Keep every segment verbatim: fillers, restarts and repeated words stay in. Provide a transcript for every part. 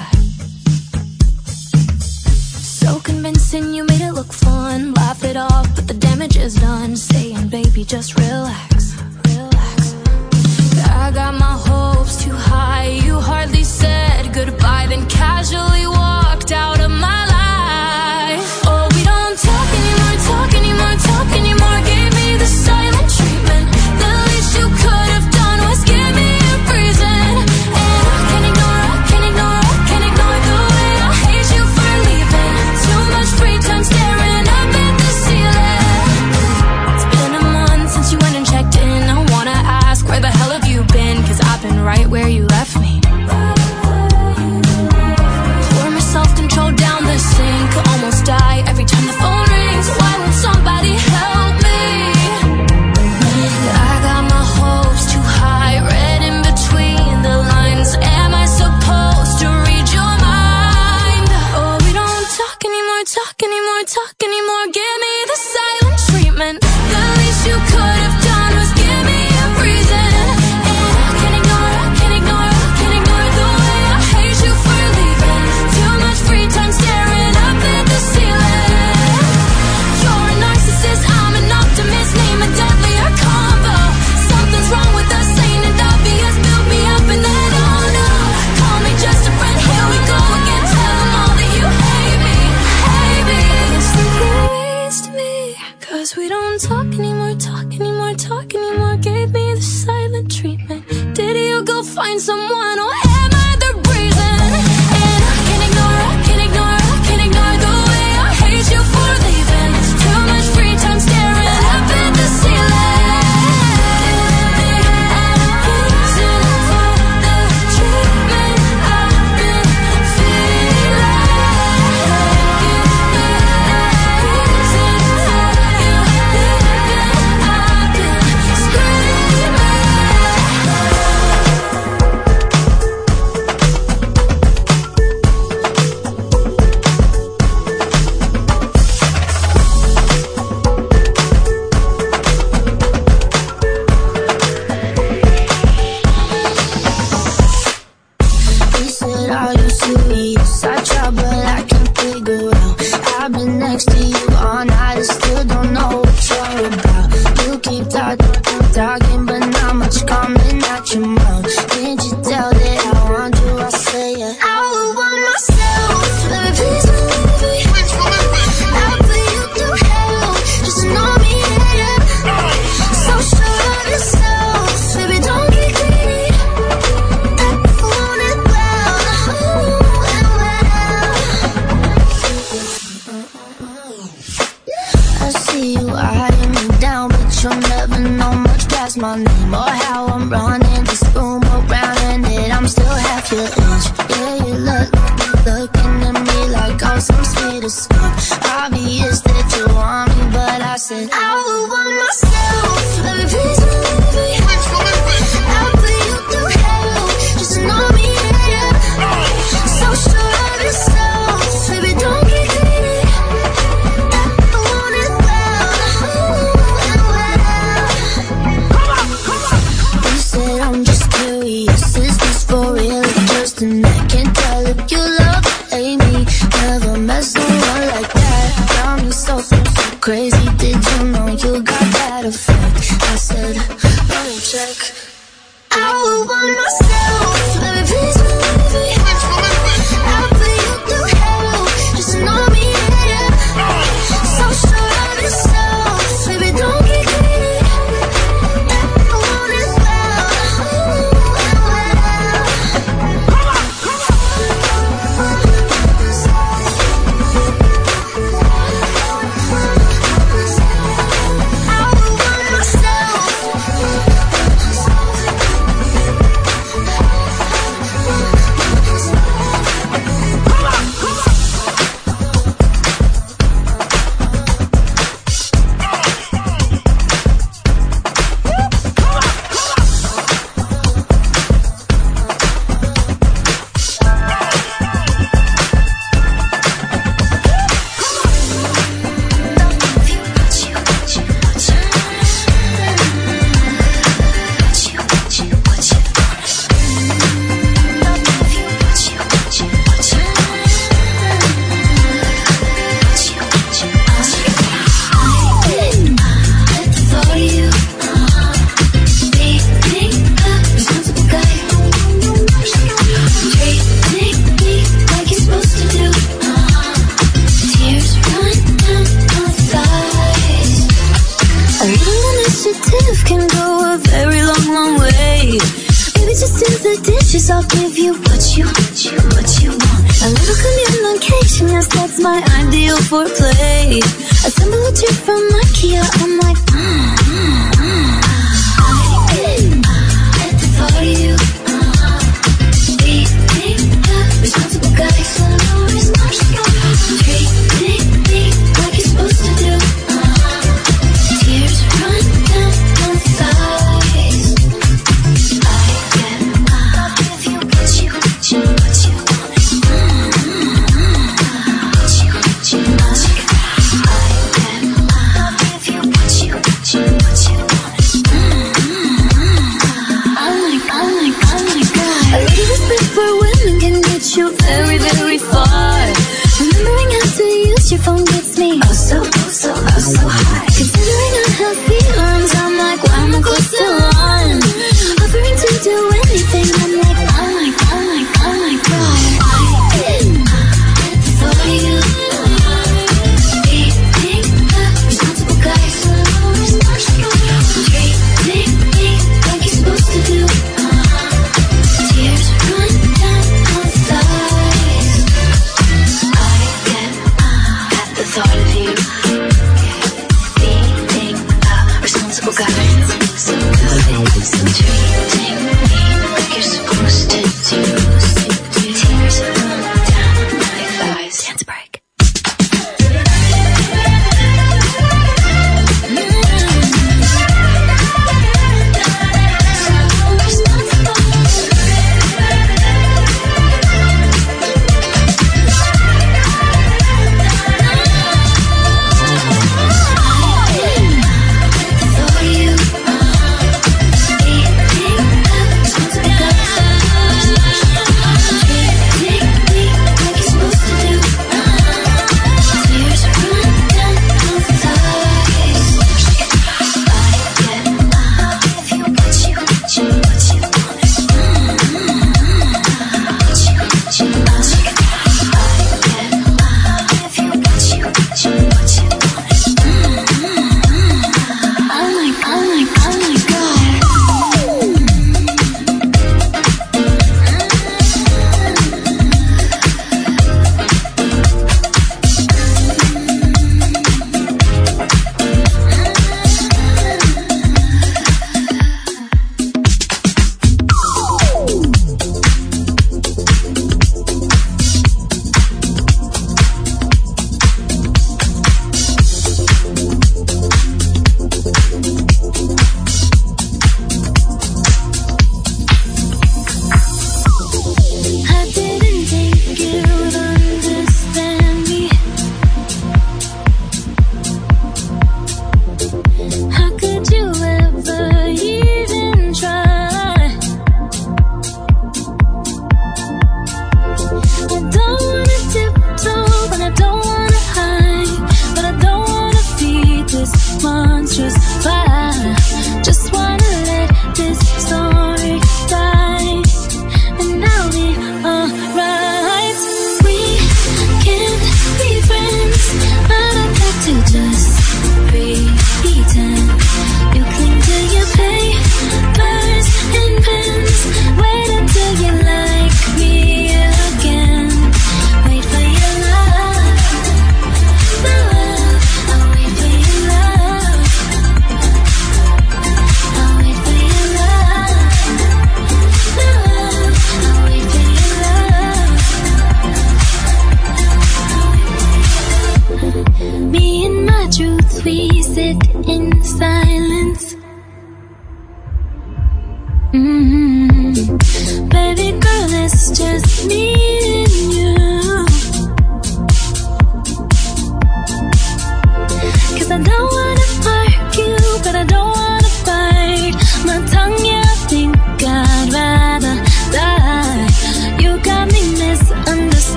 that. So convincing, you made it look fun. Laugh it off, but the damage is done. Saying, baby, just relax, relax. I got my hopes too high. You hardly said goodbye, then casually walked out of my life. Oh, we don't talk anymore, talk anymore, talk anymore. Gave me the silent treatment. The least you could have done was give me a reason. And I can't ignore, I can't ignore, I can't ignore the way I hate you for leaving. Too much free time staring up at the ceiling. It's been a month since you went and checked in. I wanna ask, where the hell have you been? Cause I've been right where you left me. Pour my self-control down the sink. Almost die every time the phone rings. Why won't somebody help me? I got my hopes too high, read in between the lines. Am I supposed to read your mind? Oh, we don't talk anymore, talk anymore, talk anymore. Give me the silent treatment. The least you could have done was give me a reason. And I can't ignore, I can't ignore, I can't ignore the way I hate you for leaving. Too much free time staring up at the ceiling. You're a narcissist, I'm an optimist. Name a deadlier combo. Something's wrong with us, ain't it obvious? Build me up and then oh no. Call me just a friend, here we go again. Tell them all that you hate me, hate me. It's like you raised me. Cause we don't talk anymore, talk anymore, talk anymore. Gave me the silent treatment. Did you go find someone or am I the reason? And I can't ignore, I can't ignore, I can't ignore the way I hate you for leaving. Too much free time staring up at the ceiling. Reason for the treatment I've been feeling. Reason for you leaving. I've been screaming. He said, are you serious? I tried, but I can't figure out. I've been next to you all night and still don't know what you're about. You keep talking, talking, but not much coming out your mouth. Can't you tell that I want you? I say it. I would want myself. Baby, please believe me. I'll put you through hell. Just know me, yeah. So sure of yourself. Baby, don't get greedy. I want it well. Ooh, and well. I see you eyeing me down, but you'll never know much past my name or how I'm running this room around, and that I'm still half your age. Yeah, you look, looking at me like I'm some sweet escape. Obvious that you want me, but I said I would want myself. Baby, please believe me. I'll put you through hell. Just know me, yeah. So sure of yourself. Baby, don't get greedy. I want it well. Ooh, and well. You said I'm just curious. Is this for real or just an act? Can't tell if you love or hate me. Never met someone like that. Got me so, so, so crazy. Did you know you got you what you, what you, what you want. A little communication, yes, that's my ideal for play. Assemble a tip from IKEA, I'm like, mm, mm, mm. I at the thought of you. Responsible guy, so no responsible. Treating me like you're supposed to do. Tears run down my thighs. I get up if you what you, what you, what you want. What you, what you, what you. I get up if you what you, what you, what you want. I'm like, I'm like, I'm like God. A little respect for women can get you very, very far. Remembering how to use your phone gets me oh so, oh so, oh so high. Considering I have feelings, I'm like, why am I close to one? Offering to do anything, I'm like, I'm like, I'm like, I'm like, God. I at the thought of you. Being a responsible guy, so responsible. Treating me like you're supposed to do. Tears run down my thighs. I get uh, at the thought of you. Being a responsible guy, so good. So treating me like you're supposed to do. Tears run down my thighs. Dance break.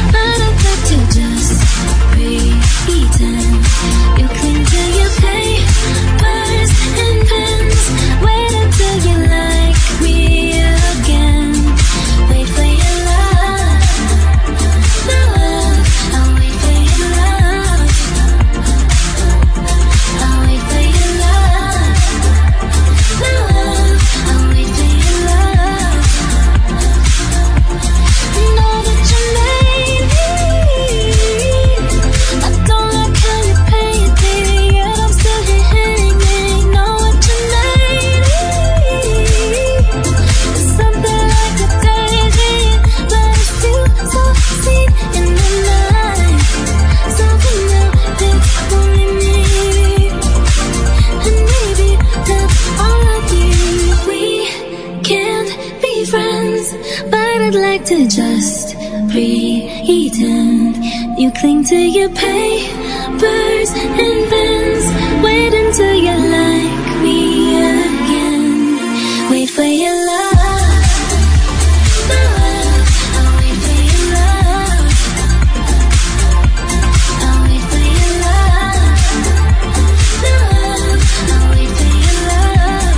Pretend you cling to your pain. to just pretend. You cling to your papers and pens. Wait until you like me again. Wait for your love. I'll wait for your love. I'll wait for your love. I'll wait for your love.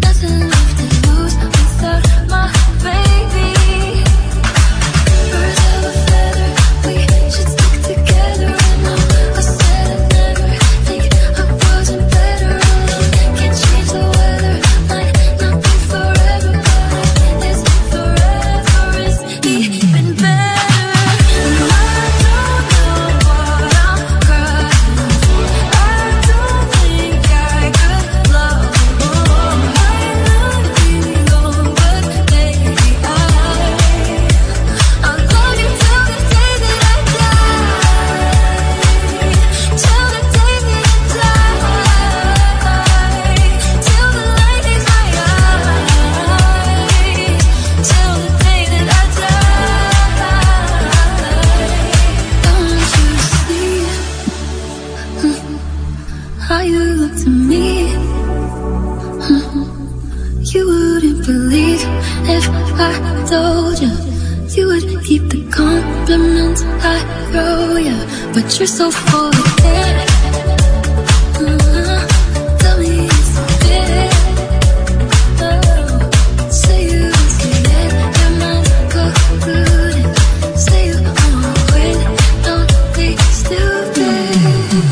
First I told you you would keep the compliments I throw you, but you're so full of it. Uh-huh. Tell me it's it. Oh, say you see it, your mind's polluted. Say you wanna quit, don't be stupid.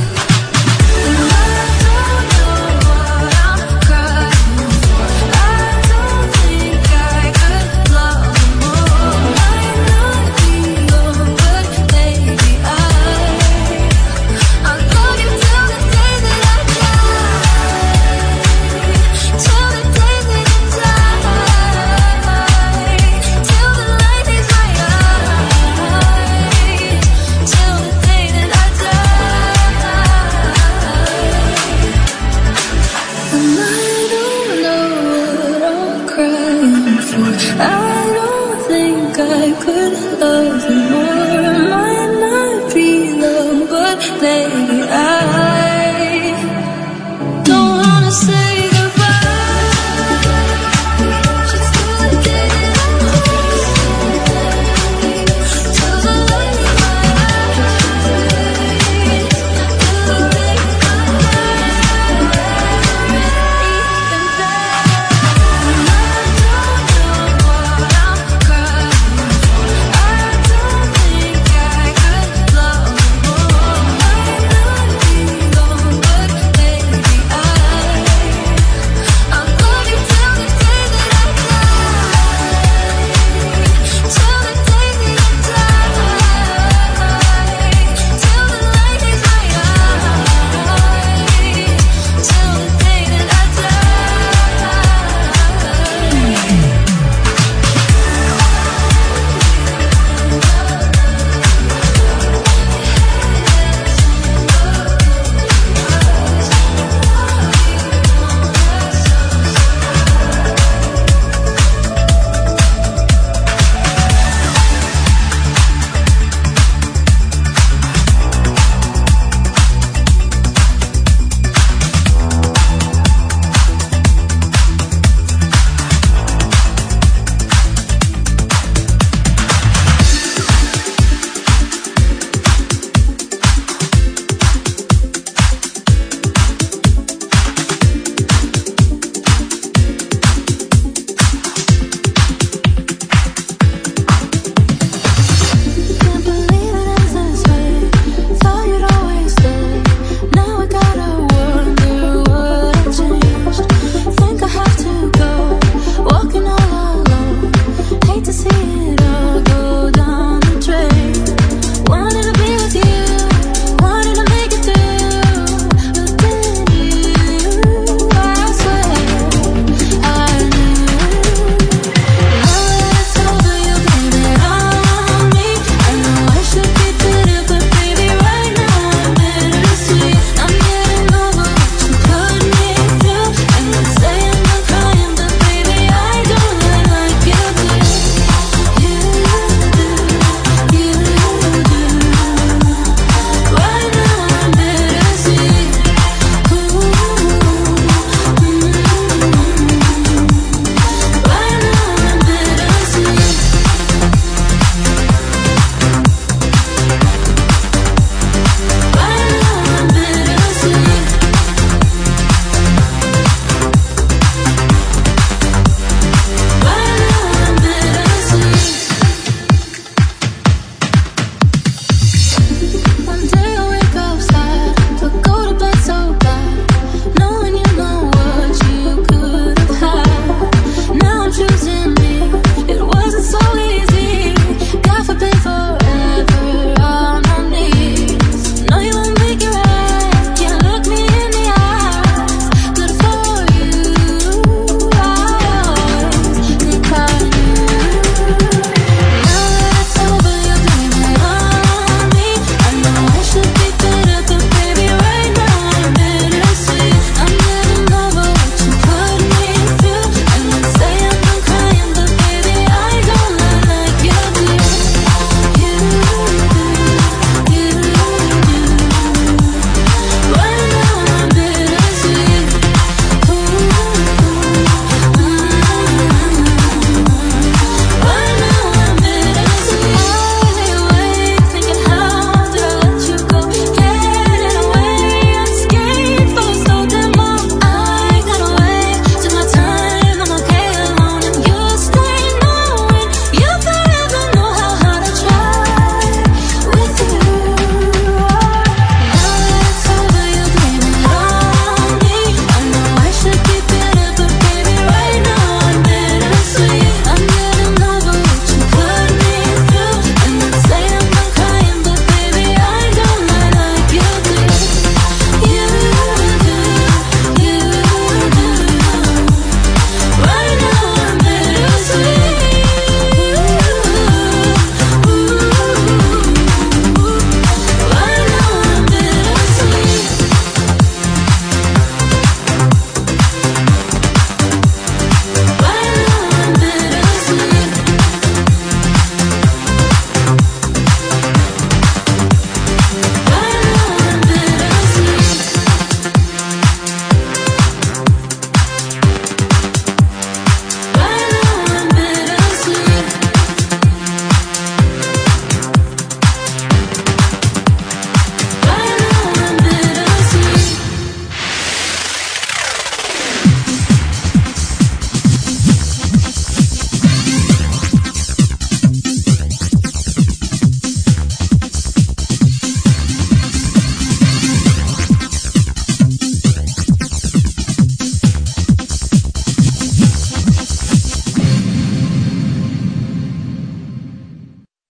I don't think I could love you more.